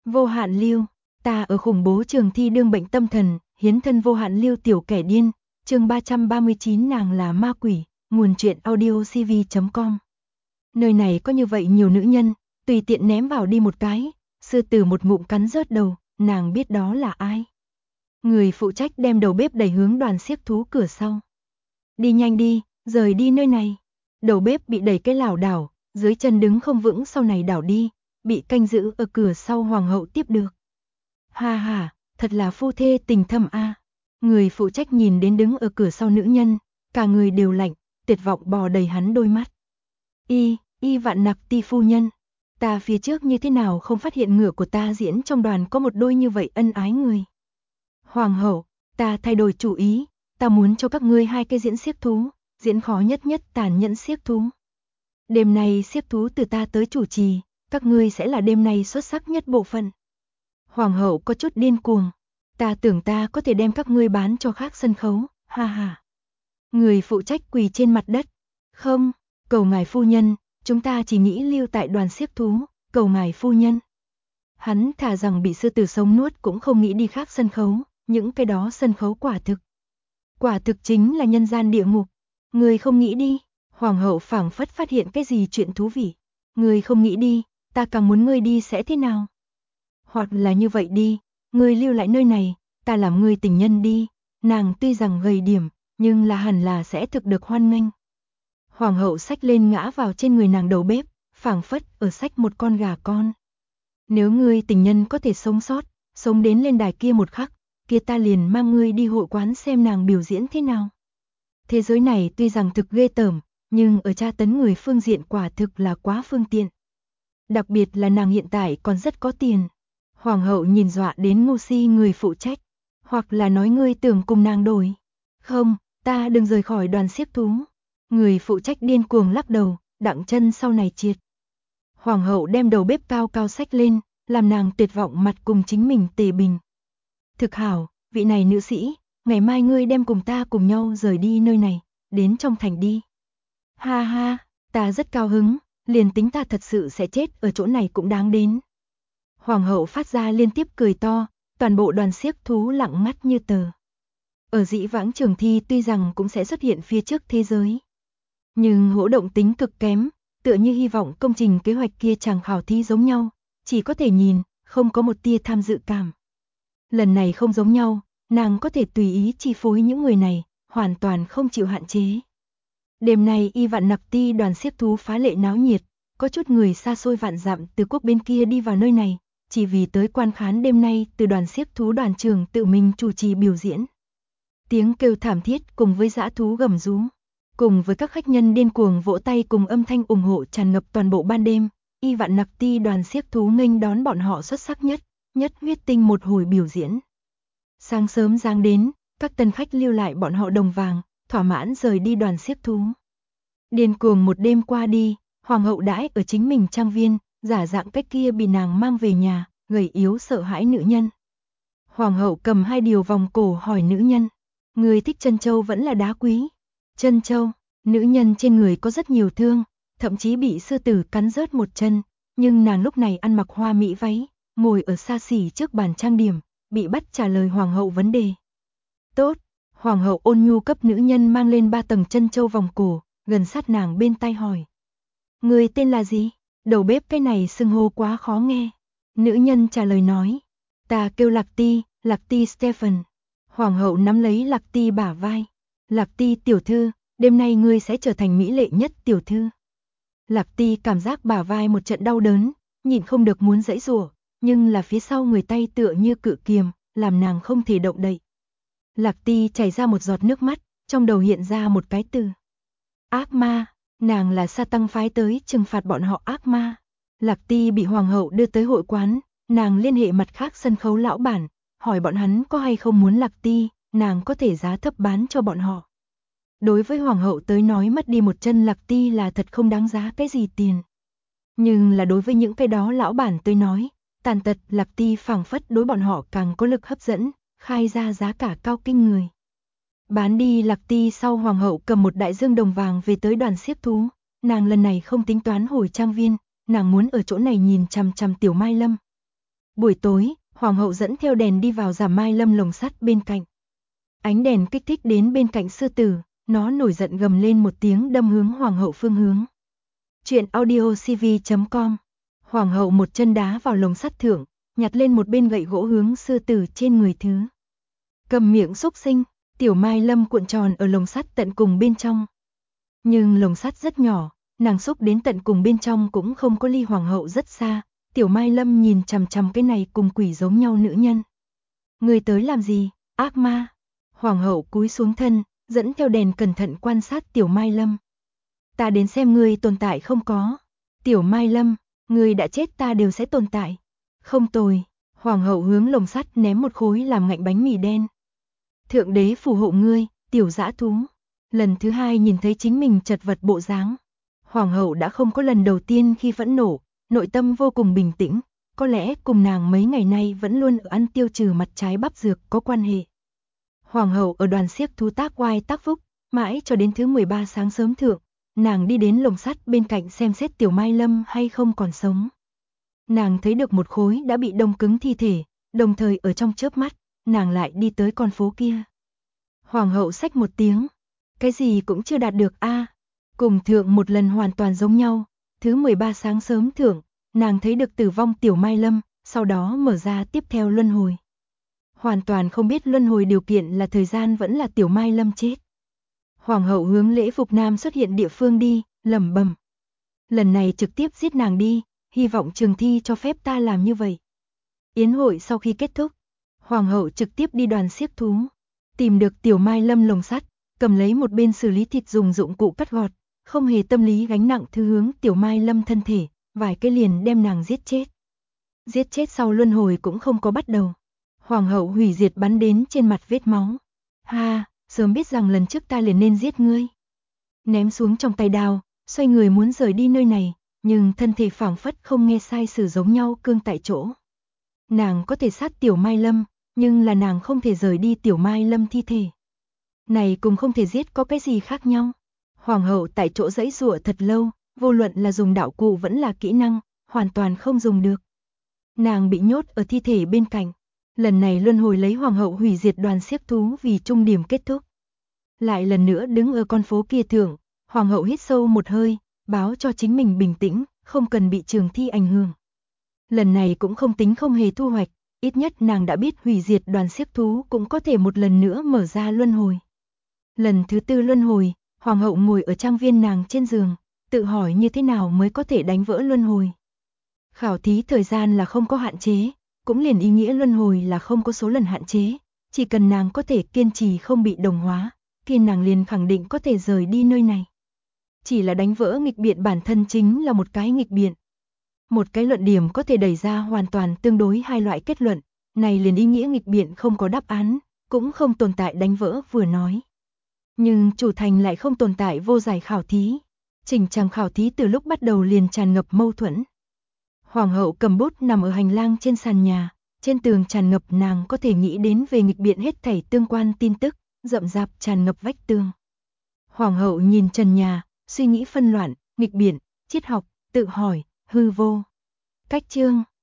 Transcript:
Vô hạn lưu, ta ở khủng bố trường thi đương bệnh tâm thần, hiến thân vô hạn lưu tiểu kẻ điên, chương 339 nàng là ma quỷ, nguồn truyện audio cv.com. Nơi này có như vậy nhiều nữ nhân, tùy tiện ném vào đi một cái, sư tử một ngụm cắn rớt đầu, nàng biết đó là ai. Người phụ trách đem đầu bếp đẩy hướng đoàn xiếc thú cửa sau. Đi nhanh đi, rời đi nơi này. Đầu bếp bị đẩy cái lảo đảo, dưới chân đứng không vững sau này đảo đi, bị canh giữ ở cửa sau hoàng hậu tiếp được. Ha ha, thật là phu thê tình thâm a. Người phụ trách nhìn đến đứng ở cửa sau nữ nhân, cả người đều lạnh, tuyệt vọng bò đầy hắn đôi mắt. Y Vạn Nặc Ti phu nhân, ta phía trước như thế nào không phát hiện ngựa của ta diễn trong đoàn có một đôi như vậy ân ái người. Hoàng hậu, ta thay đổi chủ ý, ta muốn cho các ngươi hai cái diễn xiếc thú, diễn khó nhất tàn nhẫn xiếc thú. Đêm nay xiếc thú từ ta tới chủ trì, các ngươi sẽ là đêm nay xuất sắc nhất bộ phận. Hoàng hậu có chút điên cuồng, ta tưởng ta có thể đem các ngươi bán cho khác sân khấu, ha ha. Người phụ trách quỳ trên mặt đất, không, cầu ngài phu nhân, chúng ta chỉ nghĩ lưu tại đoàn xiếc thú, cầu ngài phu nhân. Hắn thà rằng bị sư tử sống nuốt cũng không nghĩ đi khác sân khấu, những cái đó sân khấu quả thực chính là nhân gian địa ngục. Người không nghĩ đi, hoàng hậu phảng phất phát hiện cái gì chuyện thú vị. Người không nghĩ đi, ta càng muốn ngươi đi sẽ thế nào? Hoặc là như vậy đi, ngươi lưu lại nơi này, ta làm ngươi tình nhân đi. Nàng tuy rằng gầy điểm, nhưng là hẳn là sẽ thực được hoan nghênh. Hoàng hậu xách lên ngã vào trên người nàng đầu bếp, phảng phất ở xách một con gà con. Nếu ngươi tình nhân có thể sống sót, sống đến lên đài kia một khắc, kia ta liền mang ngươi đi hội quán xem nàng biểu diễn thế nào. Thế giới này tuy rằng thực ghê tởm, nhưng ở tra tấn người phương diện quả thực là quá phương tiện. Đặc biệt là nàng hiện tại còn rất có tiền. Hoàng hậu nhìn dọa đến ngu si người phụ trách, hoặc là nói ngươi tưởng cùng nàng đổi. Không, ta đừng rời khỏi đoàn xiếc thú. Người phụ trách điên cuồng lắc đầu, đặng chân sau này triệt. Hoàng hậu đem đầu bếp cao cao xách lên, làm nàng tuyệt vọng mặt cùng chính mình tề bình. Thực hảo, vị này nữ sĩ, ngày mai ngươi đem cùng ta cùng nhau rời đi nơi này, đến trong thành đi. Ha ha, ta rất cao hứng, liền tính ta thật sự sẽ chết ở chỗ này cũng đáng đến. Hoàng hậu phát ra liên tiếp cười to, toàn bộ đoàn xiếc thú lặng ngắt như tờ. Ở dĩ vãng trường thi tuy rằng cũng sẽ xuất hiện phía trước thế giới, nhưng hỗ động tính cực kém, tựa như hy vọng công trình kế hoạch kia chàng khảo thí giống nhau, chỉ có thể nhìn, không có một tia tham dự cảm. Lần này không giống nhau, nàng có thể tùy ý chi phối những người này, hoàn toàn không chịu hạn chế. Đêm nay Y Vạn Nặc Ti đoàn xiếc thú phá lệ náo nhiệt, có chút người xa xôi vạn dặm từ quốc bên kia đi vào nơi này, chỉ vì tới quan khán đêm nay từ đoàn xiếc thú đoàn trưởng tự mình chủ trì biểu diễn. Tiếng kêu thảm thiết cùng với dã thú gầm rú, cùng với các khách nhân điên cuồng vỗ tay cùng âm thanh ủng hộ tràn ngập toàn bộ ban đêm, Y Vạn Nặc Ti đoàn xiếc thú nghênh đón bọn họ xuất sắc nhất huyết tinh một hồi biểu diễn. Sáng sớm giáng đến, các tân khách lưu lại bọn họ đồng vàng, thỏa mãn rời đi đoàn xiếc thú. Điên cuồng một đêm qua đi, hoàng hậu đãi ở chính mình trang viên, giả dạng cách kia bị nàng mang về nhà, gầy yếu sợ hãi nữ nhân. Hoàng hậu cầm hai điều vòng cổ hỏi nữ nhân, người thích chân châu vẫn là đá quý? Chân châu, nữ nhân trên người có rất nhiều thương, thậm chí bị sư tử cắn rớt một chân, nhưng nàng lúc này ăn mặc hoa mỹ váy, ngồi ở xa xỉ trước bàn trang điểm, bị bắt trả lời hoàng hậu vấn đề. Tốt, hoàng hậu ôn nhu cấp nữ nhân mang lên 3 tầng chân châu vòng cổ, gần sát nàng bên tai hỏi. Người tên là gì? Đầu bếp cái này xưng hô quá khó nghe. Nữ nhân trả lời nói. Ta kêu Lạc Ti Stephen. Hoàng hậu nắm lấy Lạc Ti bả vai. Lạc Ti tiểu thư, đêm nay ngươi sẽ trở thành mỹ lệ nhất tiểu thư. Lạc Ti cảm giác bả vai một trận đau đớn, nhìn không được muốn giãy giụa, nhưng là phía sau người tay tựa như cự kiềm, làm nàng không thể động đậy. Lạc Ti chảy ra một giọt nước mắt, trong đầu hiện ra một cái từ. Ác ma, nàng là sa tăng phái tới trừng phạt bọn họ ác ma. Lạc Ti bị hoàng hậu đưa tới hội quán, nàng liên hệ mặt khác sân khấu lão bản, hỏi bọn hắn có hay không muốn Lạc Ti, nàng có thể giá thấp bán cho bọn họ. Đối với hoàng hậu tới nói mất đi một chân Lạc Ti là thật không đáng giá cái gì tiền. Nhưng là đối với những cái đó lão bản tới nói, tàn tật Lạc Ti phảng phất đối bọn họ càng có lực hấp dẫn, khai ra giá cả cao kinh người. Bán đi Lạc Ti sau hoàng hậu cầm một đại dương đồng vàng về tới đoàn xiếc thú, nàng lần này không tính toán hồi trang viên, nàng muốn ở chỗ này nhìn chằm chằm Tiểu Mai Lâm. Buổi tối, hoàng hậu dẫn theo đèn đi vào Giả Mai Lâm lồng sắt bên cạnh. Ánh đèn kích thích đến bên cạnh sư tử, nó nổi giận gầm lên một tiếng đâm hướng hoàng hậu phương hướng. Chuyện audiocv.com. Hoàng hậu một chân đá vào lồng sắt thượng, nhặt lên một bên gậy gỗ hướng sư tử trên người thứ. Cầm miệng xúc sinh, Tiểu Mai Lâm cuộn tròn ở lồng sắt tận cùng bên trong. Nhưng lồng sắt rất nhỏ, nàng xúc đến tận cùng bên trong cũng không có ly hoàng hậu rất xa. Tiểu Mai Lâm nhìn chằm chằm cái này cùng quỷ giống nhau nữ nhân. Người tới làm gì, ác ma? Hoàng hậu cúi xuống thân, dẫn theo đèn cẩn thận quan sát Tiểu Mai Lâm. Ta đến xem ngươi tồn tại không có. Tiểu Mai Lâm, ngươi đã chết ta đều sẽ tồn tại. Không tồi, hoàng hậu hướng lồng sắt ném một khối làm ngạnh bánh mì đen. Thượng đế phù hộ ngươi, tiểu dã thú. Lần thứ hai nhìn thấy chính mình chật vật bộ dáng. Hoàng hậu đã không có lần đầu tiên khi phẫn nộ, nội tâm vô cùng bình tĩnh, có lẽ cùng nàng mấy ngày nay vẫn luôn ở ăn tiêu trừ mặt trái bắp dược có quan hệ. Hoàng hậu ở đoàn xiếc thú tác oai tác phúc, mãi cho đến thứ 13 sáng sớm thượng, nàng đi đến lồng sắt bên cạnh xem xét Tiểu Mai Lâm hay không còn sống. Nàng thấy được một khối đã bị đông cứng thi thể, đồng thời ở trong chớp mắt, nàng lại đi tới con phố kia. Hoàng hậu xách một tiếng, cái gì cũng chưa đạt được a. Cùng thượng một lần hoàn toàn giống nhau, thứ 13 sáng sớm thượng, nàng thấy được tử vong Tiểu Mai Lâm, sau đó mở ra tiếp theo luân hồi. Hoàn toàn không biết luân hồi điều kiện là thời gian vẫn là Tiểu Mai Lâm chết. Hoàng hậu hướng lễ phục nam xuất hiện địa phương đi, lẩm bẩm. Lần này trực tiếp giết nàng đi, hy vọng trường thi cho phép ta làm như vậy. Yến hội sau khi kết thúc, hoàng hậu trực tiếp đi đoàn xiếc thú, tìm được Tiểu Mai Lâm lồng sắt, cầm lấy một bên xử lý thịt dùng dụng cụ cắt gọt, không hề tâm lý gánh nặng thứ hướng Tiểu Mai Lâm thân thể, vài cái liền đem nàng giết chết. Giết chết sau luân hồi cũng không có bắt đầu. Hoàng hậu hủy diệt bắn đến trên mặt vết máu. Ha, sớm biết rằng lần trước ta liền nên giết ngươi. Ném xuống trong tay đao, xoay người muốn rời đi nơi này, nhưng thân thể phảng phất không nghe sai sử giống nhau cương tại chỗ. Nàng có thể sát Tiểu Mai Lâm, nhưng là nàng không thể rời đi Tiểu Mai Lâm thi thể. Này cùng không thể giết có cái gì khác nhau. Hoàng hậu tại chỗ giãy giụa thật lâu, vô luận là dùng đạo cụ vẫn là kỹ năng, hoàn toàn không dùng được. Nàng bị nhốt ở thi thể bên cạnh. Lần này luân hồi lấy hoàng hậu hủy diệt đoàn xiếc thú vì trung điểm kết thúc. Lại lần nữa đứng ở con phố kia thượng, hoàng hậu hít sâu một hơi, báo cho chính mình bình tĩnh, không cần bị trường thi ảnh hưởng. Lần này cũng không tính không hề thu hoạch, ít nhất nàng đã biết hủy diệt đoàn xiếc thú cũng có thể một lần nữa mở ra luân hồi. Lần thứ 4 luân hồi, hoàng hậu ngồi ở trang viên nàng trên giường, tự hỏi như thế nào mới có thể đánh vỡ luân hồi. Khảo thí thời gian là không có hạn chế, cũng liền ý nghĩa luân hồi là không có số lần hạn chế, chỉ cần nàng có thể kiên trì không bị đồng hóa, thì nàng liền khẳng định có thể rời đi nơi này. Chỉ là đánh vỡ nghịch biện bản thân chính là một cái nghịch biện. Một cái luận điểm có thể đẩy ra hoàn toàn tương đối hai loại kết luận, này liền ý nghĩa nghịch biện không có đáp án, cũng không tồn tại đánh vỡ vừa nói. Nhưng chủ thành lại không tồn tại vô giải khảo thí. Chỉnh chàng khảo thí từ lúc bắt đầu liền tràn ngập mâu thuẫn. Hoàng hậu cầm bút nằm ở hành lang trên sàn nhà, trên tường tràn ngập nàng có thể nghĩ đến về nghịch biện hết thảy tương quan tin tức, rậm rạp tràn ngập vách tường. Hoàng hậu nhìn trần nhà, suy nghĩ phân loạn, nghịch biện, triết học, tự hỏi, hư vô. Cách chương